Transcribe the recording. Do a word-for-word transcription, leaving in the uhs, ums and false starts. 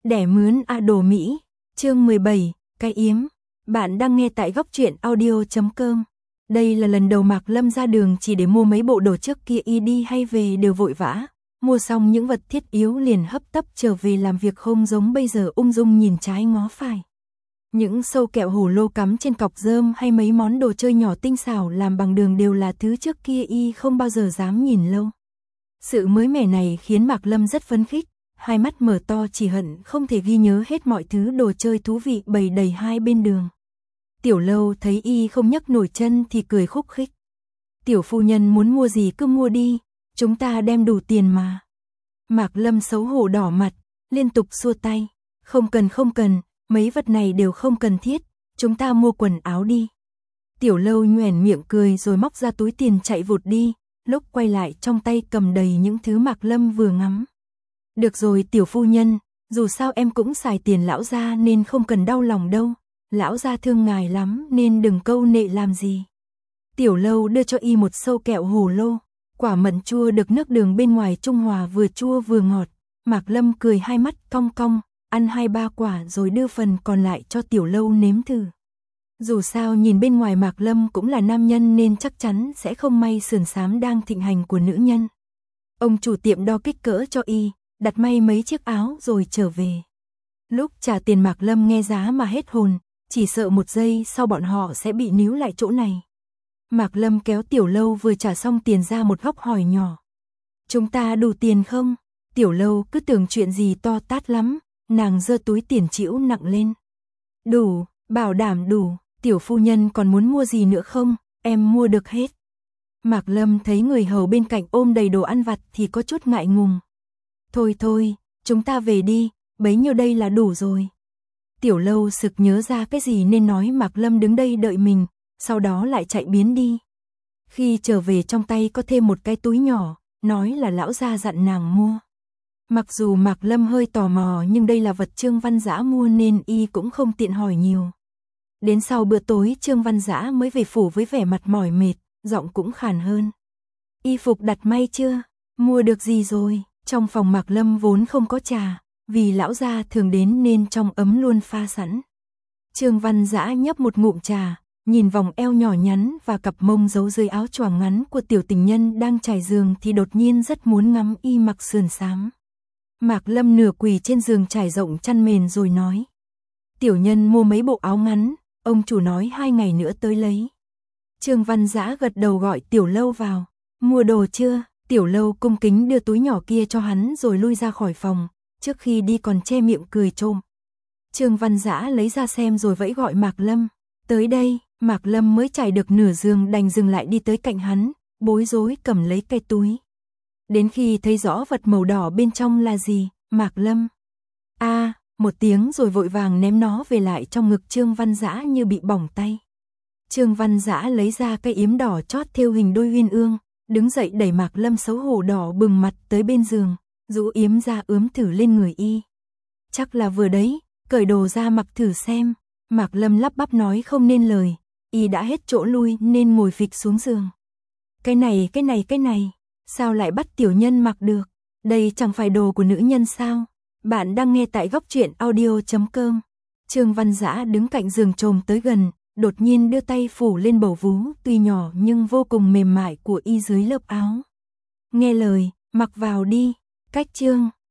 Đẻ mướn a đồ Mỹ, chương mười bảy, cái yếm. Bạn đang nghe tại góc truyện audio chấm com. Đây là lần đầu Mạc Lâm ra đường chỉ để mua mấy bộ đồ, trước kia y đi hay về đều vội vã, mua xong những vật thiết yếu liền hấp tấp trở về làm việc, không giống bây giờ ung dung nhìn trái ngó phải. Những sâu kẹo hổ lô cắm trên cọc rơm hay mấy món đồ chơi nhỏ tinh xảo làm bằng đường đều là thứ trước kia y không bao giờ dám nhìn lâu. Sự mới mẻ này khiến Mạc Lâm rất phấn khích, hai mắt mở to chỉ hận không thể ghi nhớ hết mọi thứ đồ chơi thú vị bày đầy hai bên đường. Tiểu Lâu thấy y không nhấc nổi chân thì cười khúc khích. Tiểu phu nhân muốn mua gì cứ mua đi, chúng ta đem đủ tiền mà. Mạc Lâm xấu hổ đỏ mặt, liên tục xua tay. Không cần không cần, mấy vật này đều không cần thiết, chúng ta mua quần áo đi. Tiểu Lâu nhoẻn miệng cười rồi móc ra túi tiền chạy vụt đi, lúc quay lại trong tay cầm đầy những thứ Mạc Lâm vừa ngắm. Được rồi tiểu phu nhân, dù sao em cũng xài tiền lão gia nên không cần đau lòng đâu, lão gia thương ngài lắm nên đừng câu nệ làm gì. Tiểu Lâu đưa cho y một sâu kẹo hồ lô, quả mận chua được nước đường bên ngoài trung hòa, vừa chua vừa ngọt. Mạc Lâm cười hai mắt cong cong, ăn hai ba quả rồi đưa phần còn lại cho Tiểu Lâu nếm thử. Dù sao nhìn bên ngoài Mạc Lâm cũng là nam nhân nên chắc chắn sẽ không may sườn xám đang thịnh hành của nữ nhân. Ông chủ tiệm đo kích cỡ cho y, đặt may mấy chiếc áo rồi trở về. Lúc trả tiền Mạc Lâm nghe giá mà hết hồn, chỉ sợ một giây sau bọn họ sẽ bị níu lại chỗ này. Mạc Lâm kéo Tiểu Lâu vừa trả xong tiền ra một góc hỏi nhỏ. Chúng ta đủ tiền không? Tiểu Lâu cứ tưởng chuyện gì to tát lắm, nàng giơ túi tiền trĩu nặng lên. Đủ, bảo đảm đủ, tiểu phu nhân còn muốn mua gì nữa không? Em mua được hết. Mạc Lâm thấy người hầu bên cạnh ôm đầy đồ ăn vặt thì có chút ngại ngùng. Thôi thôi, chúng ta về đi, bấy nhiêu đây là đủ rồi. Tiểu Lâu sực nhớ ra cái gì nên nói Mạc Lâm đứng đây đợi mình, sau đó lại chạy biến đi. Khi trở về trong tay có thêm một cái túi nhỏ, nói là lão gia dặn nàng mua. Mặc dù Mạc Lâm hơi tò mò nhưng đây là vật Trương Văn Dã mua nên y cũng không tiện hỏi nhiều. Đến sau bữa tối Trương Văn Dã mới về phủ với vẻ mặt mỏi mệt, giọng cũng khàn hơn. Y phục đặt may chưa? Mua được gì rồi? Trong phòng Mạc Lâm vốn không có trà, vì lão gia thường đến nên trong ấm luôn pha sẵn. Trương Văn Dã nhấp một ngụm trà, nhìn vòng eo nhỏ nhắn và cặp mông giấu dưới áo choàng ngắn của tiểu tình nhân đang trải giường thì đột nhiên rất muốn ngắm y mặc sườn xám. Mạc Lâm nửa quỳ trên giường trải rộng chăn mền rồi nói. Tiểu nhân mua mấy bộ áo ngắn, ông chủ nói hai ngày nữa tới lấy. Trương Văn Dã gật đầu gọi Tiểu Lâu vào. Mua đồ chưa? Tiểu Lâu cung kính đưa túi nhỏ kia cho hắn rồi lui ra khỏi phòng, trước khi đi còn che miệng cười trộm. Trương Văn Dã lấy ra xem rồi vẫy gọi Mạc Lâm. Tới đây, Mạc Lâm mới trải được nửa giường đành dừng lại đi tới cạnh hắn, bối rối cầm lấy cái túi. Đến khi thấy rõ vật màu đỏ bên trong là gì, Mạc Lâm a à, một tiếng rồi vội vàng ném nó về lại trong ngực Trương Văn Dã như bị bỏng tay. Trương Văn Dã lấy ra cái yếm đỏ chót thêu hình đôi uyên ương, đứng dậy đẩy Mạc Lâm xấu hổ đỏ bừng mặt tới bên giường, rũ yếm ra ướm thử lên người y. Chắc là vừa đấy, cởi đồ ra mặc thử xem. Mạc Lâm lắp bắp nói không nên lời, y đã hết chỗ lui nên ngồi phịch xuống giường. Cái này, cái này, cái này, sao lại bắt tiểu nhân mặc được? Đây chẳng phải đồ của nữ nhân sao? Bạn đang nghe tại góc truyện audio chấm com. Trương Văn Dã đứng cạnh giường trồm tới gần, đột nhiên đưa tay phủ lên bầu vú tuy nhỏ nhưng vô cùng mềm mại của y dưới lớp áo. Nghe lời, mặc vào đi. Cách Trương